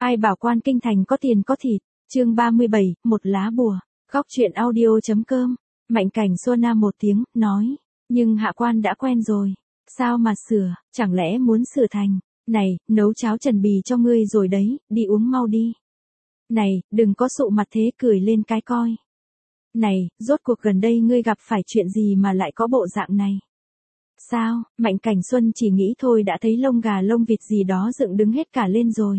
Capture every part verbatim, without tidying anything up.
Ai bảo quan kinh thành có tiền có thịt, chương ba mươi bảy, một lá bùa, góc chuyện audio.com, Mạnh Cảnh xua nam một tiếng, nói, nhưng hạ quan đã quen rồi, sao mà sửa, chẳng lẽ muốn sửa thành, này, nấu cháo trần bì cho ngươi rồi đấy, đi uống mau đi. Này, đừng có sụ mặt thế cười lên cái coi. Này, rốt cuộc gần đây ngươi gặp phải chuyện gì mà lại có bộ dạng này? Sao, Mạnh Cảnh Xuân chỉ nghĩ thôi đã thấy lông gà lông vịt gì đó dựng đứng hết cả lên rồi.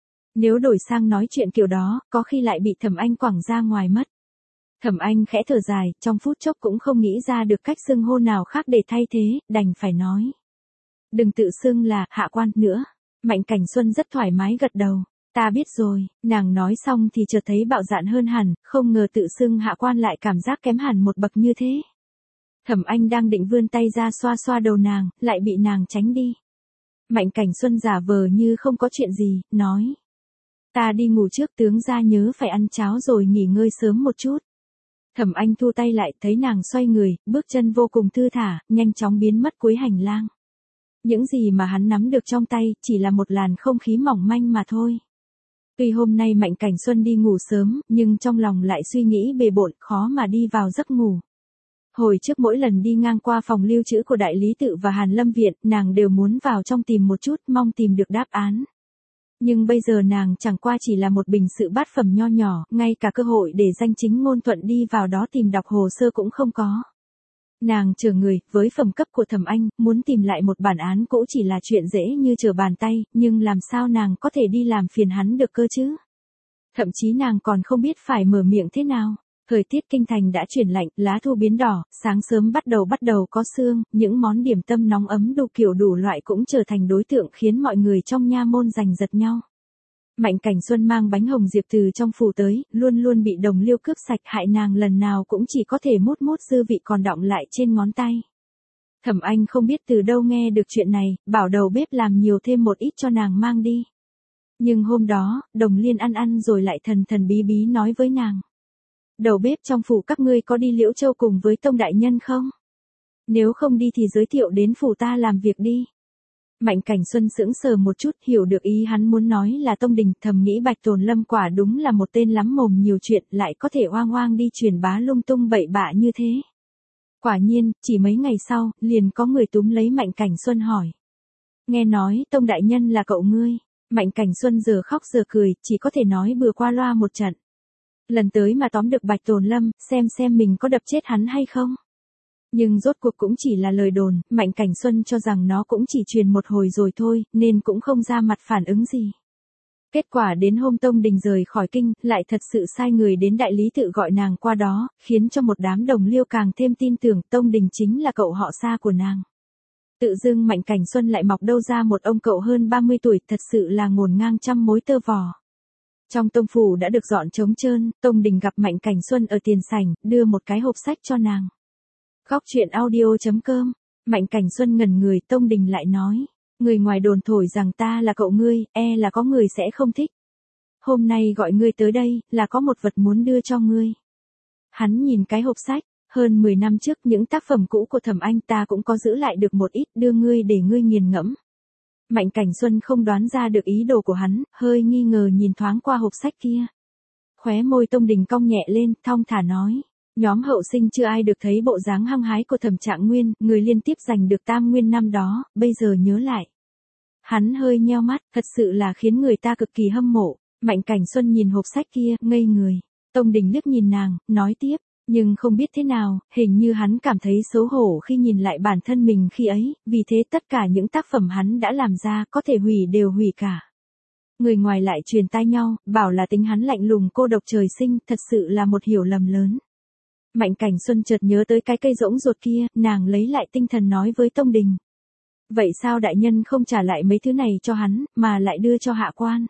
Nếu đổi sang nói chuyện kiểu đó, có khi lại bị Thẩm Anh quẳng ra ngoài mất. Thẩm Anh khẽ thở dài, trong phút chốc cũng không nghĩ ra được cách xưng hô nào khác để thay thế, đành phải nói. Đừng tự xưng là hạ quan nữa. Mạnh Cảnh Xuân rất thoải mái gật đầu. Ta biết rồi, nàng nói xong thì chợt thấy bạo dạn hơn hẳn, không ngờ tự xưng hạ quan lại cảm giác kém hẳn một bậc như thế. Thẩm Anh đang định vươn tay ra xoa xoa đầu nàng, lại bị nàng tránh đi. Mạnh Cảnh Xuân giả vờ như không có chuyện gì, nói. Ta đi ngủ trước, tướng gia nhớ phải ăn cháo rồi nghỉ ngơi sớm một chút. Thẩm Anh thu tay lại, thấy nàng xoay người, bước chân vô cùng thư thả, nhanh chóng biến mất cuối hành lang. Những gì mà hắn nắm được trong tay, chỉ là một làn không khí mỏng manh mà thôi. Tuy hôm nay Mạnh Cảnh Xuân đi ngủ sớm, nhưng trong lòng lại suy nghĩ bề bộn, khó mà đi vào giấc ngủ. Hồi trước mỗi lần đi ngang qua phòng lưu trữ của Đại Lý Tự và Hàn Lâm Viện, nàng đều muốn vào trong tìm một chút, mong tìm được đáp án. Nhưng bây giờ nàng chẳng qua chỉ là một bình sự bát phẩm nho nhỏ, ngay cả cơ hội để danh chính ngôn thuận đi vào đó tìm đọc hồ sơ cũng không có. Nàng chờ người, với phẩm cấp của Thẩm Anh, muốn tìm lại một bản án cũ chỉ là chuyện dễ như trở bàn tay, nhưng làm sao nàng có thể đi làm phiền hắn được cơ chứ? Thậm chí nàng còn không biết phải mở miệng thế nào. Thời tiết kinh thành đã chuyển lạnh, lá thu biến đỏ, sáng sớm bắt đầu bắt đầu có sương, những món điểm tâm nóng ấm đủ kiểu đủ loại cũng trở thành đối tượng khiến mọi người trong nha môn giành giật nhau. Mạnh Cảnh Xuân mang bánh hồng diệp từ trong phủ tới, luôn luôn bị đồng liêu cướp sạch, hại nàng lần nào cũng chỉ có thể mút mút dư vị còn đọng lại trên ngón tay. Thẩm Anh không biết từ đâu nghe được chuyện này, bảo đầu bếp làm nhiều thêm một ít cho nàng mang đi. Nhưng hôm đó, đồng liên ăn ăn rồi lại thần thần bí bí nói với nàng. Đầu bếp trong phủ các ngươi có đi Liễu Châu cùng với Tông đại nhân không? Nếu không đi thì giới thiệu đến phủ ta làm việc đi. Mạnh Cảnh Xuân sững sờ một chút, hiểu được ý hắn muốn nói là Tông Đình, thầm nghĩ Bạch Tồn Lâm quả đúng là một tên lắm mồm nhiều chuyện, lại có thể oang oang đi truyền bá lung tung bậy bạ như thế. Quả nhiên, chỉ mấy ngày sau, liền có người túm lấy Mạnh Cảnh Xuân hỏi. Nghe nói, Tông đại nhân là cậu ngươi. Mạnh Cảnh Xuân giờ khóc giờ cười, chỉ có thể nói bừa qua loa một trận. Lần tới mà tóm được Bạch Tồn Lâm, xem xem mình có đập chết hắn hay không. Nhưng rốt cuộc cũng chỉ là lời đồn, Mạnh Cảnh Xuân cho rằng nó cũng chỉ truyền một hồi rồi thôi, nên cũng không ra mặt phản ứng gì. Kết quả đến hôm Tông Đình rời khỏi kinh, lại thật sự sai người đến Đại Lý Tự gọi nàng qua đó, khiến cho một đám đồng liêu càng thêm tin tưởng Tông Đình chính là cậu họ xa của nàng. Tự dưng Mạnh Cảnh Xuân lại mọc đâu ra một ông cậu hơn ba mươi tuổi, thật sự là ngổn ngang trăm mối tơ vò. Trong tông phủ đã được dọn trống trơn, Tông Đình gặp Mạnh Cảnh Xuân ở tiền sảnh, đưa một cái hộp sách cho nàng. Góc chuyện audio.com, Mạnh Cảnh Xuân ngẩn người, Tông Đình lại nói, người ngoài đồn thổi rằng ta là cậu ngươi, e là có người sẽ không thích. Hôm nay gọi ngươi tới đây, là có một vật muốn đưa cho ngươi. Hắn nhìn cái hộp sách, hơn mười năm trước những tác phẩm cũ của Thẩm Anh ta cũng có giữ lại được một ít, đưa ngươi để ngươi nghiền ngẫm. Mạnh Cảnh Xuân không đoán ra được ý đồ của hắn, hơi nghi ngờ nhìn thoáng qua hộp sách kia. Khóe môi Tông Đình cong nhẹ lên, thong thả nói, nhóm hậu sinh chưa ai được thấy bộ dáng hăng hái của Thẩm Trạng Nguyên, người liên tiếp giành được tam nguyên năm đó, bây giờ nhớ lại. Hắn hơi nheo mắt, thật sự là khiến người ta cực kỳ hâm mộ. Mạnh Cảnh Xuân nhìn hộp sách kia, ngây người. Tông Đình liếc nhìn nàng, nói tiếp, nhưng không biết thế nào, hình như hắn cảm thấy xấu hổ khi nhìn lại bản thân mình khi ấy, vì thế tất cả những tác phẩm hắn đã làm ra có thể hủy đều hủy cả. Người ngoài lại truyền tai nhau, bảo là tính hắn lạnh lùng cô độc trời sinh, thật sự là một hiểu lầm lớn. Mạnh Cảnh Xuân chợt nhớ tới cái cây rỗng ruột kia, nàng lấy lại tinh thần nói với Tông Đình. Vậy sao đại nhân không trả lại mấy thứ này cho hắn, mà lại đưa cho hạ quan?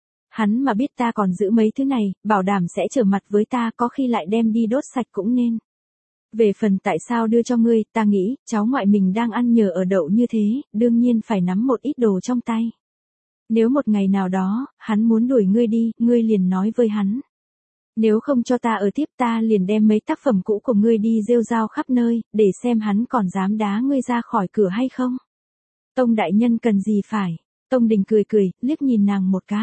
Hắn mà biết ta còn giữ mấy thứ này, bảo đảm sẽ trở mặt với ta, có khi lại đem đi đốt sạch cũng nên. Về phần tại sao đưa cho ngươi, ta nghĩ, cháu ngoại mình đang ăn nhờ ở đậu như thế, đương nhiên phải nắm một ít đồ trong tay. Nếu một ngày nào đó, hắn muốn đuổi ngươi đi, ngươi liền nói với hắn. Nếu không cho ta ở tiếp, ta liền đem mấy tác phẩm cũ của ngươi đi rêu rao khắp nơi, để xem hắn còn dám đá ngươi ra khỏi cửa hay không. Tông đại nhân cần gì phải. Tông Đình cười cười, liếc nhìn nàng một cái.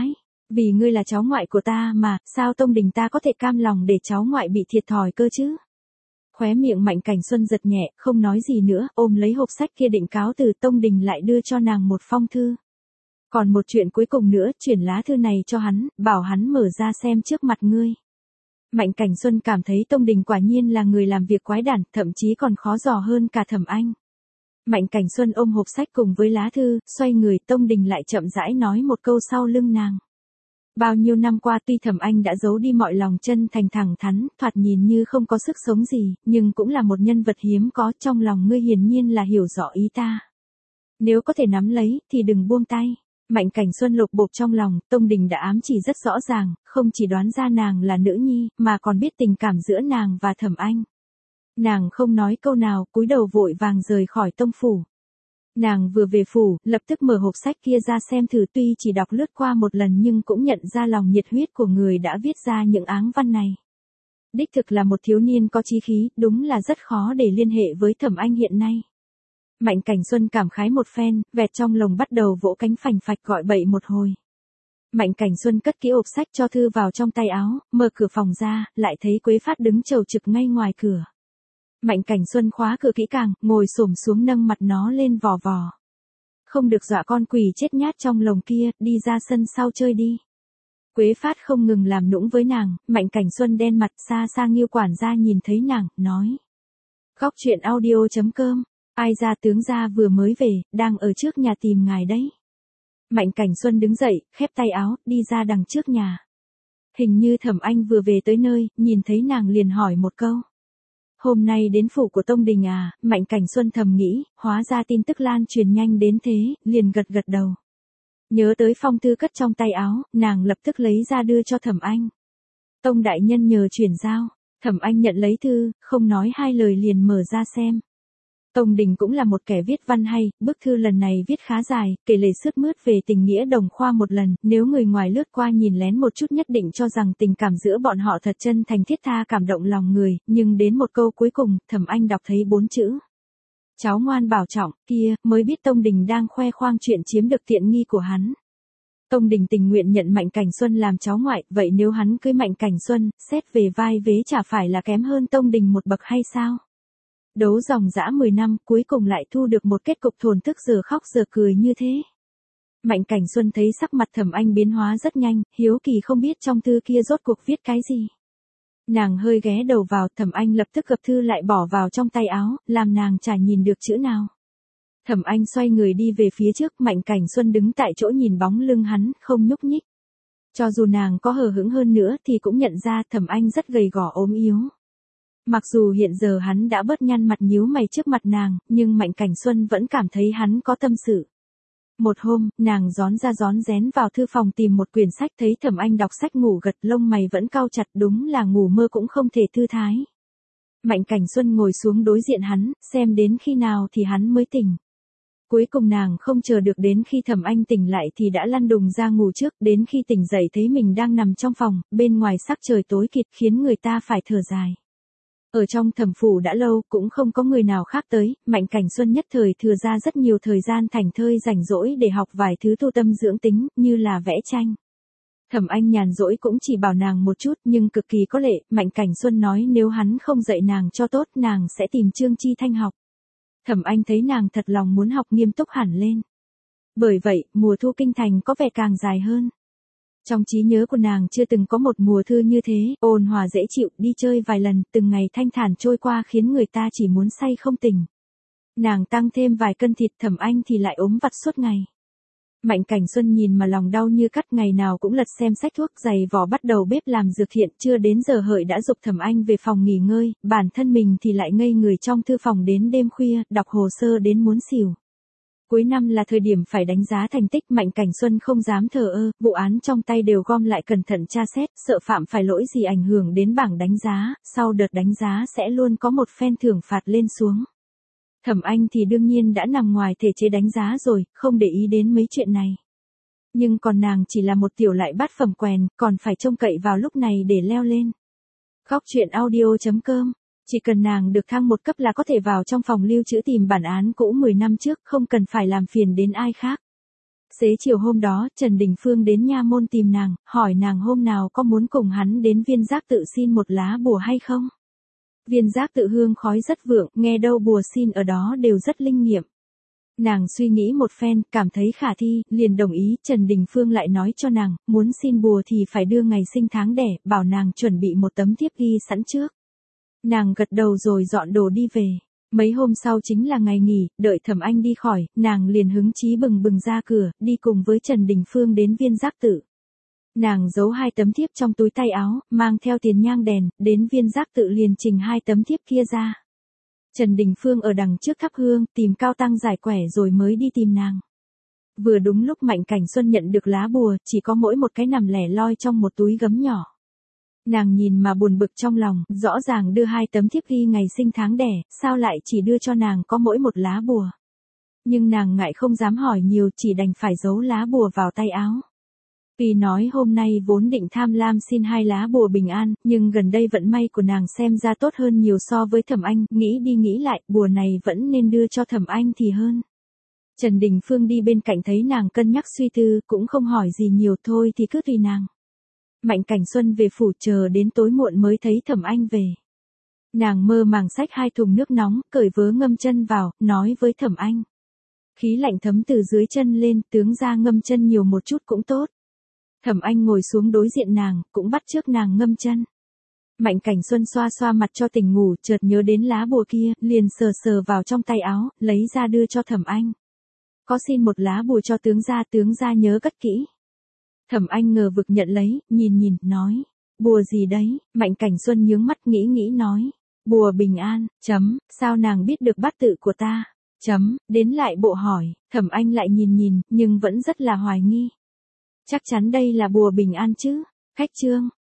Vì ngươi là cháu ngoại của ta mà, sao Tông Đình ta có thể cam lòng để cháu ngoại bị thiệt thòi cơ chứ? Khóe miệng Mạnh Cảnh Xuân giật nhẹ, không nói gì nữa, ôm lấy hộp sách kia định cáo từ. Tông Đình lại đưa cho nàng một phong thư. Còn một chuyện cuối cùng nữa, chuyển lá thư này cho hắn, bảo hắn mở ra xem trước mặt ngươi. Mạnh Cảnh Xuân cảm thấy Tông Đình quả nhiên là người làm việc quái đản, thậm chí còn khó dò hơn cả Thẩm Anh. Mạnh Cảnh Xuân ôm hộp sách cùng với lá thư, xoay người. Tông Đình lại chậm rãi nói một câu sau lưng nàng. Bao nhiêu năm qua tuy Thẩm Anh đã giấu đi mọi lòng chân thành thẳng thắn, thoạt nhìn như không có sức sống gì, nhưng cũng là một nhân vật hiếm có, trong lòng ngươi hiển nhiên là hiểu rõ ý ta. Nếu có thể nắm lấy, thì đừng buông tay. Mạnh Cảnh Xuân lục bộp trong lòng, Tông Đình đã ám chỉ rất rõ ràng, không chỉ đoán ra nàng là nữ nhi, mà còn biết tình cảm giữa nàng và Thẩm Anh. Nàng không nói câu nào, cúi đầu vội vàng rời khỏi tông phủ. Nàng vừa về phủ, lập tức mở hộp sách kia ra xem thử, tuy chỉ đọc lướt qua một lần nhưng cũng nhận ra lòng nhiệt huyết của người đã viết ra những áng văn này. Đích thực là một thiếu niên có chí khí, đúng là rất khó để liên hệ với Thẩm Anh hiện nay. Mạnh Cảnh Xuân cảm khái một phen, vẹt trong lồng bắt đầu vỗ cánh phành phạch gọi bậy một hồi. Mạnh Cảnh Xuân cất kỹ hộp sách cho thư vào trong tay áo, mở cửa phòng ra, lại thấy Quế Phát đứng chầu trực ngay ngoài cửa. Mạnh Cảnh Xuân khóa cửa kỹ càng, ngồi xổm xuống nâng mặt nó lên vò vò. Không được dọa con quỷ chết nhát trong lồng kia, đi ra sân sau chơi đi. Quế Phát không ngừng làm nũng với nàng, Mạnh Cảnh Xuân đen mặt, xa xa Nghiêu quản gia nhìn thấy nàng, nói. Góc truyện audio chấm com, ai ra tướng gia vừa mới về, đang ở trước nhà tìm ngài đấy. Mạnh Cảnh Xuân đứng dậy, khép tay áo, đi ra đằng trước nhà. Hình như Thẩm Anh vừa về tới nơi, nhìn thấy nàng liền hỏi một câu. Hôm nay đến phủ của Tông Đình à? Mạnh Cảnh Xuân thầm nghĩ, hóa ra tin tức lan truyền nhanh đến thế, liền gật gật đầu. Nhớ tới phong thư cất trong tay áo, nàng lập tức lấy ra đưa cho Thẩm Anh. Tông đại nhân nhờ chuyển giao. Thẩm Anh nhận lấy thư, không nói hai lời liền mở ra xem. Tông Đình cũng là một kẻ viết văn hay, bức thư lần này viết khá dài, kể lể sướt mướt về tình nghĩa đồng khoa một lần, nếu người ngoài lướt qua nhìn lén một chút nhất định cho rằng tình cảm giữa bọn họ thật chân thành thiết tha cảm động lòng người, nhưng đến một câu cuối cùng, Thẩm Anh đọc thấy bốn chữ. Cháu ngoan bảo trọng, kia, mới biết Tông Đình đang khoe khoang chuyện chiếm được tiện nghi của hắn. Tông Đình tình nguyện nhận Mạnh Cảnh Xuân làm cháu ngoại, vậy nếu hắn cưới Mạnh Cảnh Xuân, xét về vai vế chả phải là kém hơn Tông Đình một bậc hay sao? Đấu dòng dã mười năm, cuối cùng lại thu được một kết cục thổn thức giờ khóc giờ cười như thế. Mạnh Cảnh Xuân thấy sắc mặt Thẩm Anh biến hóa rất nhanh, hiếu kỳ không biết trong thư kia rốt cuộc viết cái gì. Nàng hơi ghé đầu vào, Thẩm Anh lập tức gập thư lại bỏ vào trong tay áo, làm nàng chả nhìn được chữ nào. Thẩm Anh xoay người đi về phía trước, Mạnh Cảnh Xuân đứng tại chỗ nhìn bóng lưng hắn, không nhúc nhích. Cho dù nàng có hờ hững hơn nữa thì cũng nhận ra Thẩm Anh rất gầy gò ốm yếu. Mặc dù hiện giờ hắn đã bớt nhăn mặt nhíu mày trước mặt nàng, nhưng Mạnh Cảnh Xuân vẫn cảm thấy hắn có tâm sự. Một hôm, nàng rón ra rón rén vào thư phòng tìm một quyển sách, thấy Thẩm Anh đọc sách ngủ gật, lông mày vẫn cau chặt, đúng là ngủ mơ cũng không thể thư thái. Mạnh Cảnh Xuân ngồi xuống đối diện hắn, xem đến khi nào thì hắn mới tỉnh. Cuối cùng nàng không chờ được đến khi Thẩm Anh tỉnh lại thì đã lăn đùng ra ngủ trước, đến khi tỉnh dậy thấy mình đang nằm trong phòng, bên ngoài sắc trời tối kịt khiến người ta phải thở dài. Ở trong Thẩm phủ đã lâu, cũng không có người nào khác tới, Mạnh Cảnh Xuân nhất thời thừa ra rất nhiều thời gian thảnh thơi rảnh rỗi để học vài thứ tu tâm dưỡng tính, như là vẽ tranh. Thẩm Anh nhàn rỗi cũng chỉ bảo nàng một chút, nhưng cực kỳ có lệ, Mạnh Cảnh Xuân nói nếu hắn không dạy nàng cho tốt, nàng sẽ tìm Trương Chi Thanh học. Thẩm Anh thấy nàng thật lòng muốn học nghiêm túc hẳn lên. Bởi vậy, mùa thu kinh thành có vẻ càng dài hơn. Trong trí nhớ của nàng chưa từng có một mùa thư như thế, ôn hòa dễ chịu, đi chơi vài lần, từng ngày thanh thản trôi qua khiến người ta chỉ muốn say không tỉnh. Nàng tăng thêm vài cân thịt, Thẩm Anh thì lại ốm vặt suốt ngày. Mạnh Cảnh Xuân nhìn mà lòng đau như cắt, ngày nào cũng lật xem sách thuốc, giày vò bắt đầu bếp làm dược thiện, chưa đến giờ hợi đã giục Thẩm Anh về phòng nghỉ ngơi, bản thân mình thì lại ngây người trong thư phòng đến đêm khuya, đọc hồ sơ đến muốn xỉu. Cuối năm là thời điểm phải đánh giá thành tích, Mạnh Cảnh Xuân không dám thờ ơ, vụ án trong tay đều gom lại cẩn thận tra xét, sợ phạm phải lỗi gì ảnh hưởng đến bảng đánh giá, sau đợt đánh giá sẽ luôn có một phen thưởng phạt lên xuống. Thẩm Anh thì đương nhiên đã nằm ngoài thể chế đánh giá rồi, không để ý đến mấy chuyện này. Nhưng còn nàng chỉ là một tiểu lại bát phẩm quèn, còn phải trông cậy vào lúc này để leo lên. Góc truyện audio chấm com, chỉ cần nàng được thăng một cấp là có thể vào trong phòng lưu trữ tìm bản án cũ mười năm trước, không cần phải làm phiền đến ai khác. Xế chiều hôm đó, Trần Đình Phương đến nha môn tìm nàng, hỏi nàng hôm nào có muốn cùng hắn đến viên giác tự xin một lá bùa hay không. Viên giác tự hương khói rất vượng, nghe đâu bùa xin ở đó đều rất linh nghiệm. Nàng suy nghĩ một phen, cảm thấy khả thi, liền đồng ý. Trần Đình Phương lại nói cho nàng, muốn xin bùa thì phải đưa ngày sinh tháng đẻ, bảo nàng chuẩn bị một tấm thiếp ghi sẵn trước. Nàng gật đầu rồi dọn đồ đi về. Mấy hôm sau chính là ngày nghỉ, đợi Thẩm Anh đi khỏi, nàng liền hứng chí bừng bừng ra cửa, đi cùng với Trần Đình Phương đến viên giác tự. Nàng giấu hai tấm thiếp trong túi tay áo, mang theo tiền nhang đèn, đến viên giác tự liền trình hai tấm thiếp kia ra. Trần Đình Phương ở đằng trước thắp hương, tìm cao tăng giải quẻ rồi mới đi tìm nàng. Vừa đúng lúc Mạnh Cảnh Xuân nhận được lá bùa, chỉ có mỗi một cái nằm lẻ loi trong một túi gấm nhỏ. Nàng nhìn mà buồn bực trong lòng, rõ ràng đưa hai tấm thiếp ghi ngày sinh tháng đẻ, sao lại chỉ đưa cho nàng có mỗi một lá bùa. Nhưng nàng ngại không dám hỏi nhiều, chỉ đành phải giấu lá bùa vào tay áo. Vì nói hôm nay vốn định tham lam xin hai lá bùa bình an, nhưng gần đây vận may của nàng xem ra tốt hơn nhiều so với Thẩm Anh, nghĩ đi nghĩ lại, bùa này vẫn nên đưa cho Thẩm Anh thì hơn. Trần Đình Phương đi bên cạnh thấy nàng cân nhắc suy tư, cũng không hỏi gì nhiều, thôi thì cứ tùy nàng. Mạnh Cảnh Xuân về phủ chờ đến tối muộn mới thấy Thẩm Anh về. Nàng mơ màng xách hai thùng nước nóng, cởi vớ ngâm chân vào, nói với Thẩm Anh. Khí lạnh thấm từ dưới chân lên, tướng ra ngâm chân nhiều một chút cũng tốt. Thẩm Anh ngồi xuống đối diện nàng, cũng bắt chước nàng ngâm chân. Mạnh Cảnh Xuân xoa xoa mặt cho tỉnh ngủ, chợt nhớ đến lá bùa kia, liền sờ sờ vào trong tay áo, lấy ra đưa cho Thẩm Anh. Có xin một lá bùa cho tướng gia, tướng gia nhớ cất kỹ. Thẩm Anh ngờ vực nhận lấy, nhìn nhìn, nói. Bùa gì đấy? Mạnh Cảnh Xuân nhướng mắt nghĩ nghĩ nói. Bùa bình an, chấm, sao nàng biết được bát tự của ta? Chấm, đến lại bộ hỏi, Thẩm Anh lại nhìn nhìn, nhưng vẫn rất là hoài nghi. Chắc chắn đây là bùa bình an chứ? Khách trương.